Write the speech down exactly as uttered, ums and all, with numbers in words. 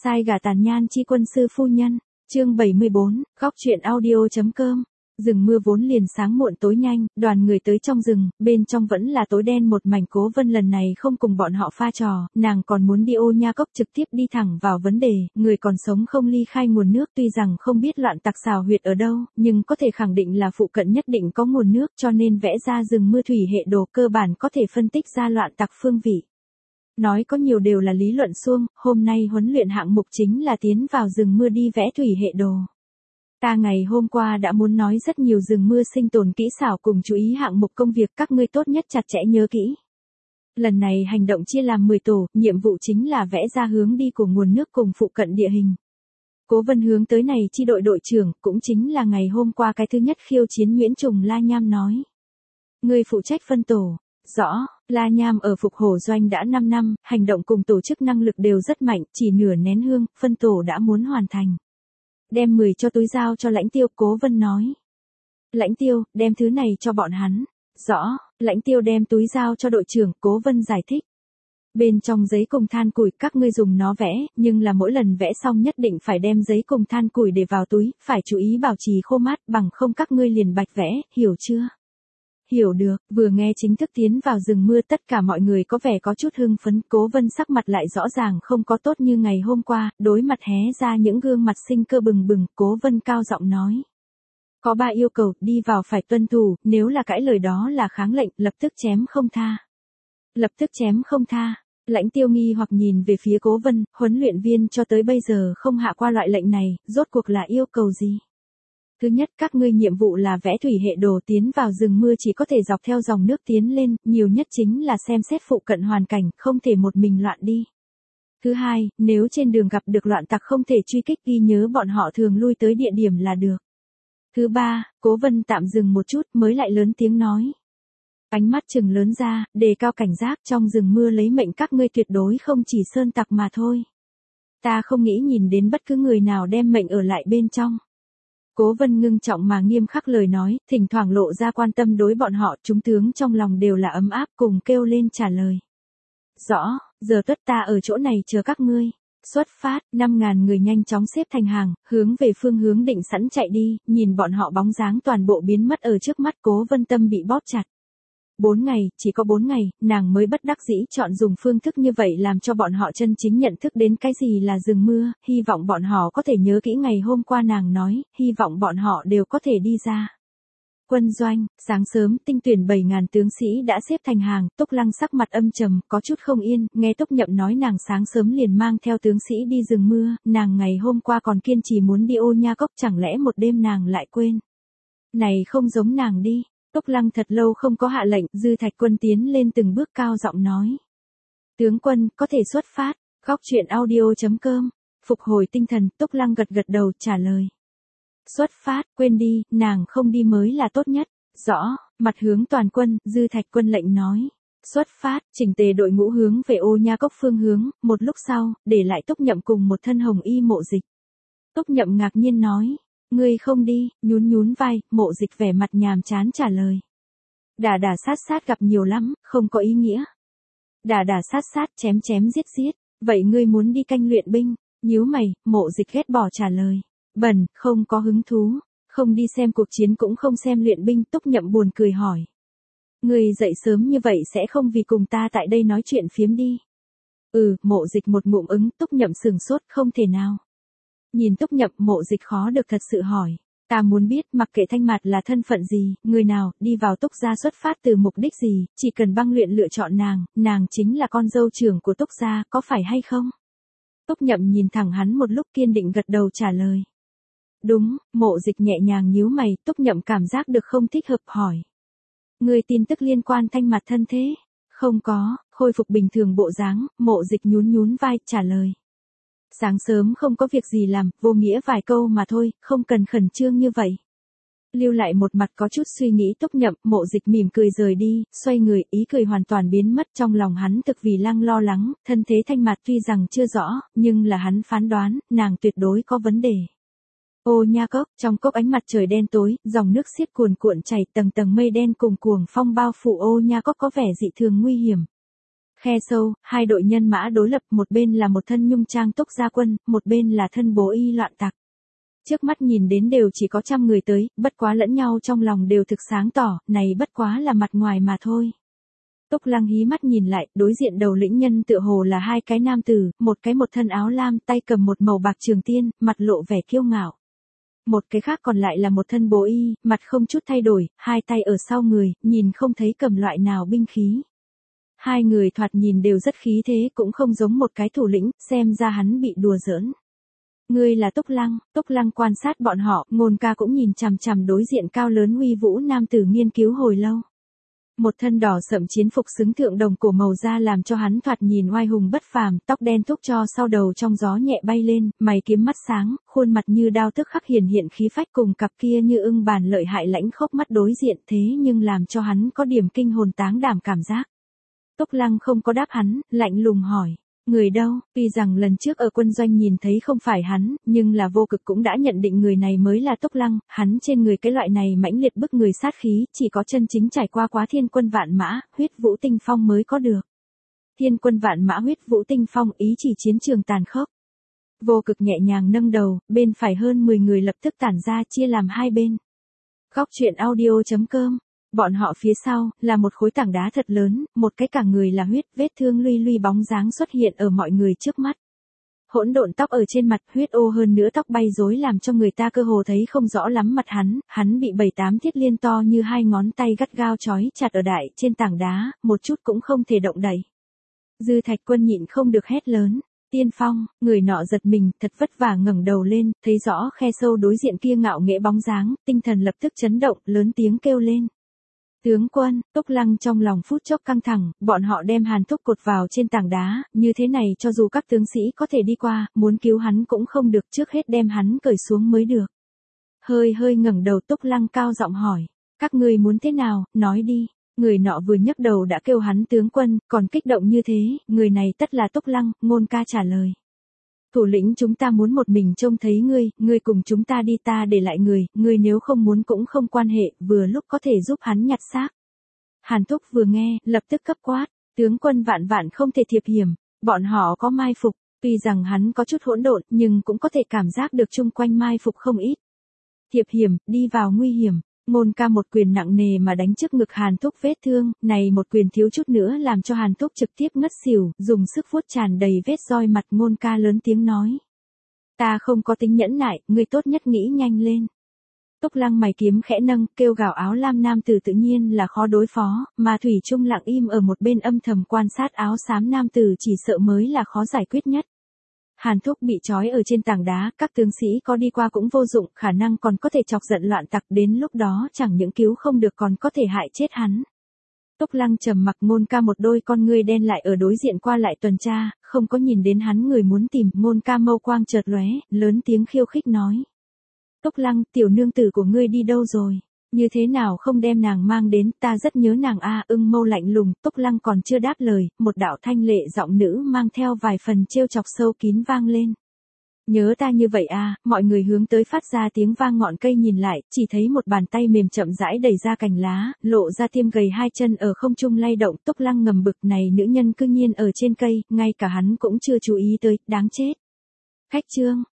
Sai gả tàn nhan chi quân sư phu nhân, chương bảy mươi bốn, góc truyện audio.com. Rừng mưa vốn liền sáng muộn tối nhanh, đoàn người tới trong rừng, bên trong vẫn là tối đen một mảnh. Cố Vân lần này không cùng bọn họ pha trò, nàng còn muốn đi Ô Nha Cốc trực tiếp đi thẳng vào vấn đề, người còn sống không ly khai nguồn nước. Tuy rằng không biết loạn tặc xào huyệt ở đâu, nhưng có thể khẳng định là phụ cận nhất định có nguồn nước, cho nên vẽ ra rừng mưa thủy hệ đồ cơ bản có thể phân tích ra loạn tặc phương vị. Nói có nhiều đều là lý luận suông, hôm nay huấn luyện hạng mục chính là tiến vào rừng mưa đi vẽ thủy hệ đồ. Ta ngày hôm qua đã muốn nói rất nhiều rừng mưa sinh tồn kỹ xảo cùng chú ý hạng mục công việc, các ngươi tốt nhất chặt chẽ nhớ kỹ. Lần này hành động chia làm mười tổ, nhiệm vụ chính là vẽ ra hướng đi của nguồn nước cùng phụ cận địa hình. Cố Vân hướng tới này chi đội đội trưởng, cũng chính là ngày hôm qua cái thứ nhất khiêu chiến Nguyễn Trùng La Nham nói. Ngươi phụ trách phân tổ. Rõ, La Nham ở Phục Hổ Doanh đã năm năm, hành động cùng tổ chức năng lực đều rất mạnh, chỉ nửa nén hương, phân tổ đã muốn hoàn thành. Đem mười cho túi giao cho Lãnh Tiêu, Cố Vân nói. Lãnh Tiêu, đem thứ này cho bọn hắn. Rõ, Lãnh Tiêu đem túi giao cho đội trưởng, Cố Vân giải thích. Bên trong giấy cùng than củi, các ngươi dùng nó vẽ, nhưng là mỗi lần vẽ xong nhất định phải đem giấy cùng than củi để vào túi, phải chú ý bảo trì khô mát, bằng không các ngươi liền bạch vẽ, hiểu chưa? Hiểu được. Vừa nghe chính thức tiến vào rừng mưa, tất cả mọi người có vẻ có chút hưng phấn. Cố Vân sắc mặt lại rõ ràng không có tốt như ngày hôm qua, đối mặt hé ra những gương mặt sinh cơ bừng bừng. Cố Vân cao giọng nói. Có ba yêu cầu, đi vào phải tuân thủ, nếu là cãi lời đó là kháng lệnh, lập tức chém không tha. Lập tức chém không tha. Lãnh Tiêu nghi hoặc nhìn về phía Cố Vân, huấn luyện viên cho tới bây giờ không hạ qua loại lệnh này, rốt cuộc là yêu cầu gì? Thứ nhất, các ngươi nhiệm vụ là vẽ thủy hệ đồ, tiến vào rừng mưa chỉ có thể dọc theo dòng nước tiến lên, nhiều nhất chính là xem xét phụ cận hoàn cảnh, không thể một mình loạn đi. Thứ hai, nếu trên đường gặp được loạn tặc không thể truy kích, ghi nhớ bọn họ thường lui tới địa điểm là được. Thứ ba, Cố Vân tạm dừng một chút mới lại lớn tiếng nói. Ánh mắt trừng lớn ra, đề cao cảnh giác, trong rừng mưa lấy mệnh các ngươi tuyệt đối không chỉ sơn tặc mà thôi. Ta không nghĩ nhìn đến bất cứ người nào đem mệnh ở lại bên trong. Cố Vân ngưng trọng mà nghiêm khắc lời nói, thỉnh thoảng lộ ra quan tâm đối bọn họ, chúng tướng trong lòng đều là ấm áp cùng kêu lên trả lời. Rõ, giờ tất ta ở chỗ này chờ các ngươi. Xuất phát, năm ngàn người nhanh chóng xếp thành hàng, hướng về phương hướng định sẵn chạy đi, nhìn bọn họ bóng dáng toàn bộ biến mất ở trước mắt. Cố Vân tâm bị bóp chặt. Bốn ngày, chỉ có bốn ngày, nàng mới bất đắc dĩ chọn dùng phương thức như vậy làm cho bọn họ chân chính nhận thức đến cái gì là rừng mưa, hy vọng bọn họ có thể nhớ kỹ ngày hôm qua nàng nói, hy vọng bọn họ đều có thể đi ra. Quân doanh, sáng sớm, tinh tuyển bảy ngàn tướng sĩ đã xếp thành hàng, Túc Lăng sắc mặt âm trầm, có chút không yên, nghe Túc Nhậm nói nàng sáng sớm liền mang theo tướng sĩ đi rừng mưa, nàng ngày hôm qua còn kiên trì muốn đi Ô Nha Cốc, chẳng lẽ một đêm nàng lại quên. Này không giống nàng đi. Túc Lăng thật lâu không có hạ lệnh, Dư Thạch Quân tiến lên từng bước cao giọng nói. Tướng quân, có thể xuất phát, góc truyện audio.com, phục hồi tinh thần, Túc Lăng gật gật đầu, trả lời. Xuất phát, quên đi, nàng không đi mới là tốt nhất, rõ, mặt hướng toàn quân, Dư Thạch Quân lệnh nói. Xuất phát, chỉnh tề đội ngũ hướng về Ô Nha Cốc phương hướng, một lúc sau, để lại Túc Nhậm cùng một thân hồng y Mộ Dịch. Túc Nhậm ngạc nhiên nói. Ngươi không đi, nhún nhún vai, Mộ Dịch vẻ mặt nhàm chán trả lời. Đả đả sát sát gặp nhiều lắm, không có ý nghĩa. Đả đả sát sát chém chém giết giết, vậy ngươi muốn đi canh luyện binh, nhíu mày, Mộ Dịch ghét bỏ trả lời. Bần, không có hứng thú, không đi xem cuộc chiến cũng không xem luyện binh. Túc Nhậm buồn cười hỏi. Ngươi dậy sớm như vậy sẽ không vì cùng ta tại đây nói chuyện phiếm đi. Ừ, Mộ Dịch một ngụm ứng, Túc Nhậm sừng sốt, không thể nào. Nhìn Túc Nhậm, Mộ Dịch khó được thật sự hỏi. Ta muốn biết, mặc kệ Thanh Mạt là thân phận gì, người nào, đi vào Túc gia xuất phát từ mục đích gì, chỉ cần băng luyện lựa chọn nàng, nàng chính là con dâu trưởng của Túc gia, có phải hay không? Túc Nhậm nhìn thẳng hắn một lúc kiên định gật đầu trả lời. Đúng, Mộ Dịch nhẹ nhàng nhíu mày, Túc Nhậm cảm giác được không thích hợp hỏi. Người tin tức liên quan Thanh Mạt thân thế? Không có, khôi phục bình thường bộ dáng, Mộ Dịch nhún nhún vai, trả lời. Sáng sớm không có việc gì làm, vô nghĩa vài câu mà thôi, không cần khẩn trương như vậy. Lưu lại một mặt có chút suy nghĩ Túc Nhậm, Mộ Dịch mỉm cười rời đi, xoay người, ý cười hoàn toàn biến mất. Trong lòng hắn thực vì Lăng lo lắng, thân thế Thanh Mạt tuy rằng chưa rõ, nhưng là hắn phán đoán, nàng tuyệt đối có vấn đề. Ô Nha Cốc, trong cốc ánh mặt trời đen tối, dòng nước xiết cuồn cuộn chảy, tầng tầng mây đen cùng cuồng phong bao phủ Ô Nha Cốc có vẻ dị thường nguy hiểm. Khe sâu, hai đội nhân mã đối lập, một bên là một thân nhung trang túc gia quân, một bên là thân bố y loạn tặc. Trước mắt nhìn đến đều chỉ có trăm người tới, bất quá lẫn nhau trong lòng đều thực sáng tỏ, này bất quá là mặt ngoài mà thôi. Túc Lăng hí mắt nhìn lại, đối diện đầu lĩnh nhân tựa hồ là hai cái nam tử, một cái một thân áo lam, tay cầm một màu bạc trường tiên, mặt lộ vẻ kiêu ngạo. Một cái khác còn lại là một thân bố y, mặt không chút thay đổi, hai tay ở sau người, nhìn không thấy cầm loại nào binh khí. Hai người thoạt nhìn đều rất khí thế, cũng không giống một cái thủ lĩnh, xem ra hắn bị đùa giỡn. Ngươi là Túc Lăng. Túc Lăng quan sát bọn họ, Ngôn Ca cũng nhìn chằm chằm đối diện cao lớn uy vũ nam tử nghiên cứu hồi lâu. Một thân đỏ sẫm chiến phục xứng thượng đồng cổ màu da làm cho hắn thoạt nhìn oai hùng bất phàm, tóc đen thúc cho sau đầu trong gió nhẹ bay lên, mày kiếm mắt sáng, khuôn mặt như đao tức khắc hiển hiện khí phách cùng cặp kia như ưng bàn lợi hại lãnh khốc mắt đối diện, thế nhưng làm cho hắn có điểm kinh hồn táng đảm cảm giác. Túc Lăng không có đáp hắn, lạnh lùng hỏi. Người đâu? Tuy rằng lần trước ở quân doanh nhìn thấy không phải hắn, nhưng là Vô Cực cũng đã nhận định người này mới là Túc Lăng, hắn trên người cái loại này mãnh liệt bức người sát khí, chỉ có chân chính trải qua quá thiên quân vạn mã, huyết vũ tinh phong mới có được. Thiên quân vạn mã huyết vũ tinh phong ý chỉ chiến trường tàn khốc. Vô Cực nhẹ nhàng nâng đầu, bên phải hơn mười người lập tức tản ra chia làm hai bên. Góc truyện audio chấm com. Bọn họ phía sau, là một khối tảng đá thật lớn, một cái cả người là huyết, vết thương luy luy bóng dáng xuất hiện ở mọi người trước mắt. Hỗn độn tóc ở trên mặt, huyết ô hơn nữa tóc bay rối làm cho người ta cơ hồ thấy không rõ lắm mặt hắn, hắn bị bảy tám thiết liên to như hai ngón tay gắt gao trói chặt ở đại trên tảng đá, một chút cũng không thể động đậy. Dư Thạch Quân nhịn không được hét lớn. Tiên Phong, người nọ giật mình, thật vất vả ngẩng đầu lên, thấy rõ khe sâu đối diện kia ngạo nghễ bóng dáng, tinh thần lập tức chấn động, lớn tiếng kêu lên. Tướng quân, Túc Lăng trong lòng phút chốc căng thẳng, bọn họ đem Hàn Thúc cột vào trên tảng đá, như thế này cho dù các tướng sĩ có thể đi qua, muốn cứu hắn cũng không được, trước hết đem hắn cởi xuống mới được. Hơi hơi ngẩng đầu Túc Lăng cao giọng hỏi, các ngươi muốn thế nào, nói đi. Người nọ vừa nhấc đầu đã kêu hắn tướng quân, còn kích động như thế, người này tất là Túc Lăng, Ngôn Ca trả lời. Thủ lĩnh chúng ta muốn một mình trông thấy ngươi, ngươi cùng chúng ta đi ta để lại người, ngươi nếu không muốn cũng không quan hệ, vừa lúc có thể giúp hắn nhặt xác. Hàn Thúc vừa nghe, lập tức cấp quát, tướng quân vạn vạn không thể thiệp hiểm, bọn họ có mai phục, tuy rằng hắn có chút hỗn độn, nhưng cũng có thể cảm giác được chung quanh mai phục không ít. Thiệp hiểm, đi vào nguy hiểm. Ngôn Ca một quyền nặng nề mà đánh trước ngực Hàn Thúc vết thương, này một quyền thiếu chút nữa làm cho Hàn Thúc trực tiếp ngất xỉu, dùng sức vuốt tràn đầy vết roi mặt. Ngôn Ca lớn tiếng nói. Ta không có tính nhẫn nại, ngươi tốt nhất nghĩ nhanh lên. Túc Lăng mày kiếm khẽ nâng, kêu gào áo lam nam tử tự nhiên là khó đối phó, mà Thủy Trung lặng im ở một bên âm thầm quan sát áo xám nam tử chỉ sợ mới là khó giải quyết nhất. Hàn Thúc bị trói ở trên tảng đá, các tướng sĩ có đi qua cũng vô dụng, khả năng còn có thể chọc giận loạn tặc, đến lúc đó chẳng những cứu không được còn có thể hại chết hắn. Túc Lăng trầm mặc. Ngôn Ca một đôi con ngươi đen lại ở đối diện qua lại tuần tra, không có nhìn đến hắn người muốn tìm. Ngôn Ca mâu quang chợt lóe, lớn tiếng khiêu khích nói. Túc Lăng, tiểu nương tử của ngươi đi đâu rồi? Như thế nào không đem nàng mang đến, ta rất nhớ nàng a. Ưng mâu lạnh lùng. Túc Lăng còn chưa đáp lời, một đạo thanh lệ giọng nữ mang theo vài phần trêu chọc sâu kín vang lên. Nhớ ta như vậy a. Mọi người hướng tới phát ra tiếng vang ngọn cây nhìn lại, chỉ thấy một bàn tay mềm chậm rãi đẩy ra cành lá, lộ ra tiêm gầy hai chân ở không trung lay động. Túc Lăng ngầm bực, này nữ nhân cư nhiên ở trên cây, ngay cả hắn cũng chưa chú ý tới, đáng chết. Khách trương,